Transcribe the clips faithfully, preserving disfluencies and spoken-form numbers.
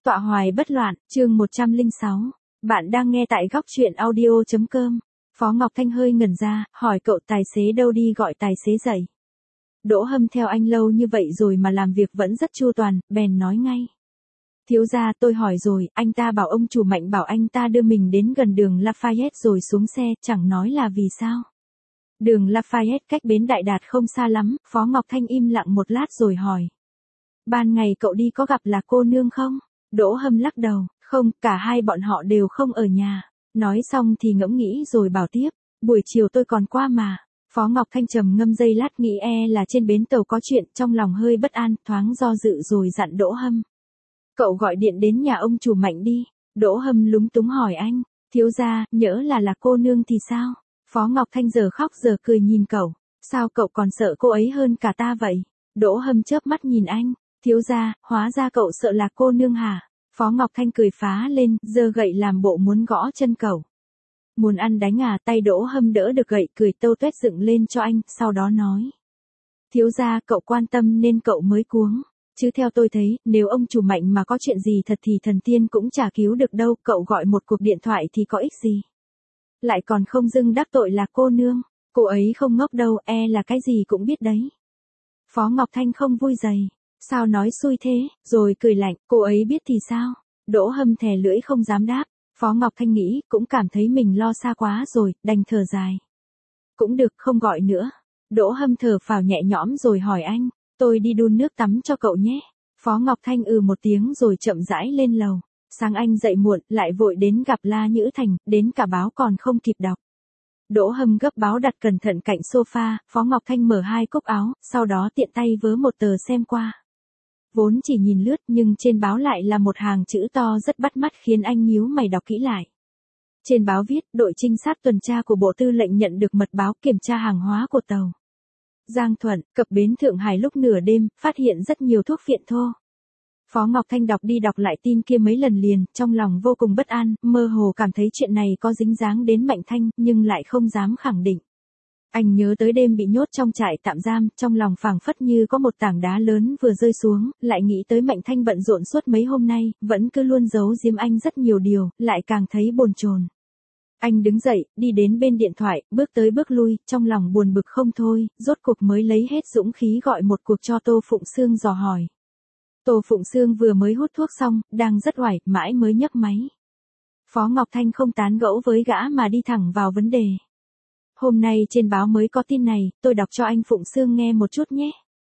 Tọa hoài bất loạn, chương một trăm lẻ sáu. Bạn đang nghe tại góc truyện audio chấm com. Phó Ngọc Thanh hơi ngẩn ra, hỏi cậu tài xế đâu đi gọi tài xế dậy. Đỗ Hâm theo anh lâu như vậy rồi mà làm việc vẫn rất chu toàn, bèn nói ngay. Thiếu gia, tôi hỏi rồi, anh ta bảo ông chủ Mạnh bảo anh ta đưa mình đến gần đường Lafayette rồi xuống xe, chẳng nói là vì sao. Đường Lafayette cách bến Đại Đạt không xa lắm, Phó Ngọc Thanh im lặng một lát rồi hỏi. Ban ngày cậu đi có gặp là cô nương không? Đỗ Hâm lắc đầu, không, cả hai bọn họ đều không ở nhà. Nói xong thì ngẫm nghĩ rồi bảo tiếp, buổi chiều tôi còn qua mà. Phó Ngọc Thanh trầm ngâm giây lát nghĩ e là trên bến tàu có chuyện, trong lòng hơi bất an, thoáng do dự rồi dặn Đỗ Hâm. Cậu gọi điện đến nhà ông chủ Mạnh đi. Đỗ Hâm lúng túng hỏi anh, thiếu gia, nhỡ là là cô nương thì sao? Phó Ngọc Thanh giờ khóc giờ cười nhìn cậu, sao cậu còn sợ cô ấy hơn cả ta vậy? Đỗ Hâm chớp mắt nhìn anh, thiếu gia, hóa ra cậu sợ là cô nương hả? Phó Ngọc Thanh cười phá lên, giơ gậy làm bộ muốn gõ chân cậu. Muốn ăn đánh à? Tay Đỗ Hâm đỡ được gậy, cười tâu tuét dựng lên cho anh, sau đó nói. Thiếu gia, cậu quan tâm nên cậu mới cuống. Chứ theo tôi thấy, nếu ông chủ Mạnh mà có chuyện gì thật thì thần tiên cũng chả cứu được đâu, cậu gọi một cuộc điện thoại thì có ích gì. Lại còn không dưng đắc tội là cô nương, cô ấy không ngốc đâu, e là cái gì cũng biết đấy. Phó Ngọc Thanh không vui dày, sao nói xui thế, rồi cười lạnh, cô ấy biết thì sao? Đỗ Hâm thè lưỡi không dám đáp, Phó Ngọc Thanh nghĩ, cũng cảm thấy mình lo xa quá rồi, đành thở dài. Cũng được, không gọi nữa. Đỗ Hâm thở phào nhẹ nhõm rồi hỏi anh, tôi đi đun nước tắm cho cậu nhé. Phó Ngọc Thanh ừ một tiếng rồi chậm rãi lên lầu. Sáng anh dậy muộn, lại vội đến gặp La Nhữ Thành, đến cả báo còn không kịp đọc. Đỗ Hâm gấp báo đặt cẩn thận cạnh sofa, Phó Ngọc Thanh mở hai cúc áo, sau đó tiện tay vớ một tờ xem qua. Vốn chỉ nhìn lướt nhưng trên báo lại là một hàng chữ to rất bắt mắt khiến anh nhíu mày đọc kỹ lại. Trên báo viết, đội trinh sát tuần tra của Bộ Tư lệnh nhận được mật báo kiểm tra hàng hóa của tàu Giang Thuận, cập bến Thượng Hải lúc nửa đêm, phát hiện rất nhiều thuốc phiện thô. Phó Ngọc Thanh đọc đi đọc lại tin kia mấy lần liền, trong lòng vô cùng bất an, mơ hồ cảm thấy chuyện này có dính dáng đến Mạnh Thanh, nhưng lại không dám khẳng định. Anh nhớ tới đêm bị nhốt trong trại tạm giam, trong lòng phảng phất như có một tảng đá lớn vừa rơi xuống, lại nghĩ tới Mạnh Thanh bận rộn suốt mấy hôm nay, vẫn cứ luôn giấu giếm anh rất nhiều điều, lại càng thấy bồn chồn. Anh đứng dậy, đi đến bên điện thoại, bước tới bước lui, trong lòng buồn bực không thôi, rốt cuộc mới lấy hết dũng khí gọi một cuộc cho Tô Phụng Sương dò hỏi. Tô Phụng Sương vừa mới hút thuốc xong, đang rất oải, mãi mới nhấc máy. Phó Ngọc Thanh không tán gẫu với gã mà đi thẳng vào vấn đề. Hôm nay trên báo mới có tin này, tôi đọc cho anh Phụng Sương nghe một chút nhé.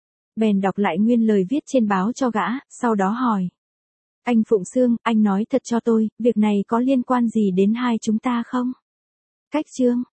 Bèn đọc lại nguyên lời viết trên báo cho gã, sau đó hỏi. Anh Phụng Sương, anh nói thật cho tôi, việc này có liên quan gì đến hai chúng ta không? Cách chương.